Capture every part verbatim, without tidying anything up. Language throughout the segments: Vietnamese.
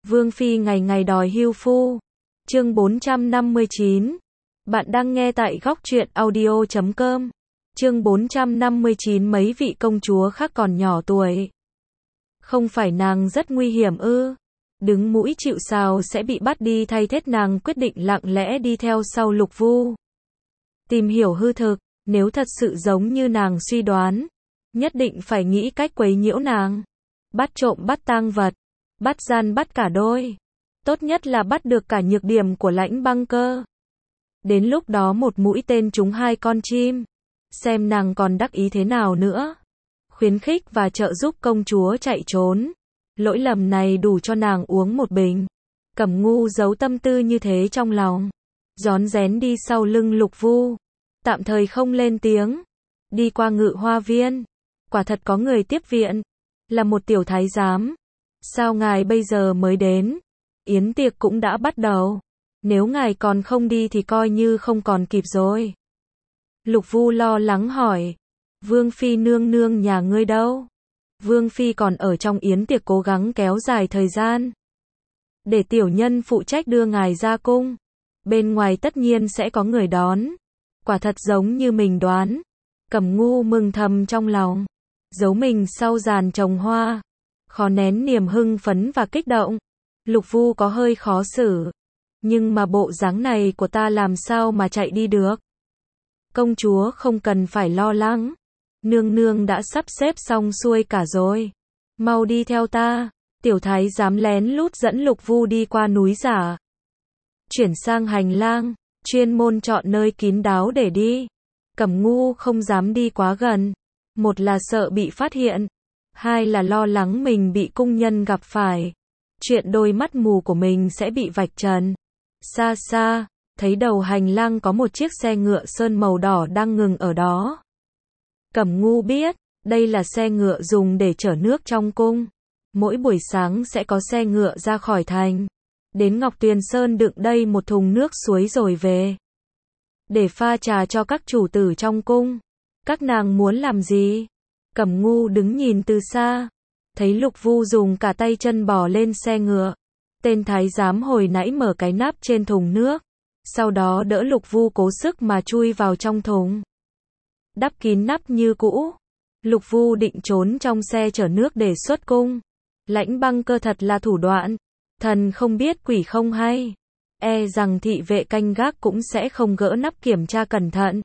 Vương Phi ngày ngày đòi hưu phu. Chương bốn trăm năm mươi chín. Bạn đang nghe tại góc truyện audio chấm com. Chương bốn trăm năm mươi chín. Mấy vị công chúa khác còn nhỏ tuổi. Không phải nàng rất nguy hiểm ư? Đứng mũi chịu sào sẽ bị bắt đi thay thế, nàng quyết định lặng lẽ đi theo sau Lục Vu. Tìm hiểu hư thực, nếu thật sự giống như nàng suy đoán, nhất định phải nghĩ cách quấy nhiễu nàng. Bắt trộm bắt tang vật, bắt gian bắt cả đôi. Tốt nhất là bắt được cả nhược điểm của Lãnh Băng Cơ. Đến lúc đó một mũi tên trúng hai con chim. Xem nàng còn đắc ý thế nào nữa. Khuyến khích và trợ giúp công chúa chạy trốn. Lỗi lầm này đủ cho nàng uống một bình. Cẩm Ngu giấu tâm tư như thế trong lòng. Rón rén đi sau lưng Lục Vu. Tạm thời không lên tiếng. Đi qua Ngự Hoa Viên. Quả thật có người tiếp viện. Là một tiểu thái giám. Sao ngài bây giờ mới đến? Yến tiệc cũng đã bắt đầu. Nếu ngài còn không đi thì coi như không còn kịp rồi. Lục Vu lo lắng hỏi. Vương Phi nương nương nhà ngươi đâu? Vương Phi còn ở trong yến tiệc cố gắng kéo dài thời gian. Để tiểu nhân phụ trách đưa ngài ra cung. Bên ngoài tất nhiên sẽ có người đón. Quả thật giống như mình đoán. Cẩm Ngu mừng thầm trong lòng. Giấu mình sau giàn trồng hoa. Khó nén niềm hưng phấn và kích động. Lục Vu có hơi khó xử. Nhưng mà bộ dáng này của ta làm sao mà chạy đi được? Công chúa không cần phải lo lắng. Nương nương đã sắp xếp xong xuôi cả rồi. Mau đi theo ta. Tiểu thái giám lén lút dẫn Lục Vu đi qua núi giả. Chuyển sang hành lang. Chuyên môn chọn nơi kín đáo để đi. Cẩm Ngu không dám đi quá gần. Một là sợ bị phát hiện. Hai là lo lắng mình bị cung nhân gặp phải. Chuyện đôi mắt mù của mình sẽ bị vạch trần. Xa xa, thấy đầu hành lang có một chiếc xe ngựa sơn màu đỏ đang ngừng ở đó. Cẩm Ngu biết, đây là xe ngựa dùng để chở nước trong cung. Mỗi buổi sáng sẽ có xe ngựa ra khỏi thành. Đến Ngọc Tuyền Sơn đựng đây một thùng nước suối rồi về. Để pha trà cho các chủ tử trong cung. Các nàng muốn làm gì? Cẩm Ngu đứng nhìn từ xa. Thấy Lục Vu dùng cả tay chân bò lên xe ngựa. Tên thái giám hồi nãy mở cái nắp trên thùng nước. Sau đó đỡ Lục Vu cố sức mà chui vào trong thùng. Đắp kín nắp như cũ. Lục Vu định trốn trong xe chở nước để xuất cung. Lãnh Băng Cơ thật là thủ đoạn. Thần không biết quỷ không hay. E rằng thị vệ canh gác cũng sẽ không gỡ nắp kiểm tra cẩn thận.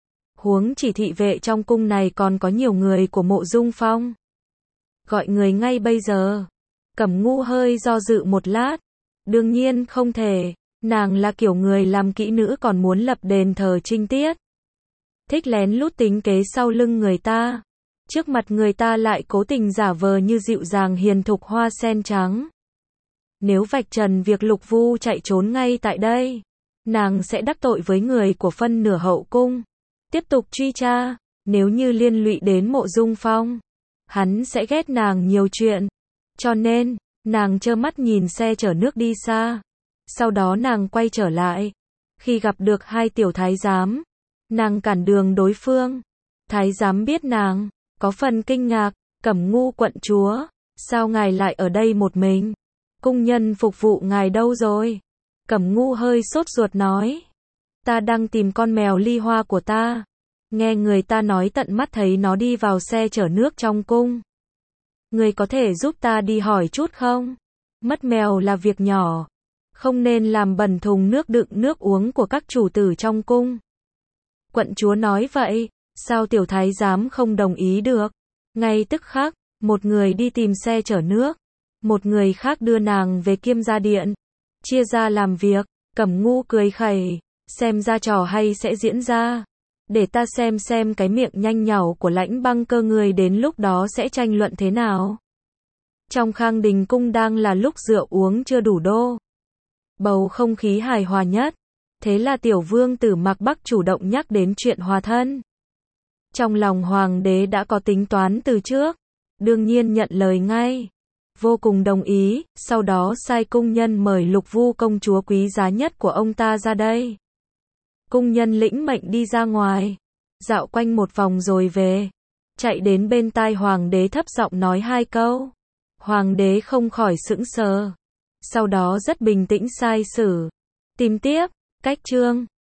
Huống chỉ thị vệ trong cung này còn có nhiều người của Mộ Dung Phong. Gọi người ngay bây giờ. Cẩm Ngu hơi do dự một lát. Đương nhiên không thể. Nàng là kiểu người làm kỹ nữ còn muốn lập đền thờ trinh tiết. Thích lén lút tính kế sau lưng người ta. Trước mặt người ta lại cố tình giả vờ như dịu dàng hiền thục hoa sen trắng. Nếu vạch trần việc Lục Vu chạy trốn ngay tại đây, nàng sẽ đắc tội với người của phân nửa hậu cung. Tiếp tục truy tra, nếu như liên lụy đến Mộ Dung Phong, hắn sẽ ghét nàng nhiều chuyện. Cho nên, nàng trơ mắt nhìn xe chở nước đi xa. Sau đó nàng quay trở lại. Khi gặp được hai tiểu thái giám, nàng cản đường đối phương. Thái giám biết nàng, có phần kinh ngạc. Cẩm Ngu quận chúa, sao ngài lại ở đây một mình? Cung nhân phục vụ ngài đâu rồi? Cẩm Ngu hơi sốt ruột nói. Ta đang tìm con mèo Ly Hoa của ta. Nghe người ta nói tận mắt thấy nó đi vào xe chở nước trong cung. Người có thể giúp ta đi hỏi chút không? Mất mèo là việc nhỏ. Không nên làm bẩn thùng nước đựng nước uống của các chủ tử trong cung. Quận chúa nói vậy, sao tiểu thái giám không đồng ý được? Ngay tức khắc, một người đi tìm xe chở nước. Một người khác đưa nàng về Kiêm Gia Điện. Chia ra làm việc. Cẩm Ngu cười khẩy. Xem ra trò hay sẽ diễn ra. Để ta xem xem cái miệng nhanh nhảu của Lãnh Băng Cơ người đến lúc đó sẽ tranh luận thế nào. Trong Khang Đình cung đang là lúc rượu uống chưa đủ đô. Bầu không khí hài hòa nhất. Thế là tiểu vương tử Mạc Bắc chủ động nhắc đến chuyện hòa thân. Trong lòng hoàng đế đã có tính toán từ trước. Đương nhiên nhận lời ngay. Vô cùng đồng ý, sau đó sai cung nhân mời Lục Vu công chúa quý giá nhất của ông ta ra đây. Cung nhân lĩnh mệnh đi ra ngoài. Dạo quanh một vòng rồi về. Chạy đến bên tai hoàng đế thấp giọng nói hai câu. Hoàng đế không khỏi sững sờ. sau đó rất bình tĩnh sai sử. Tìm tiếp, cách chương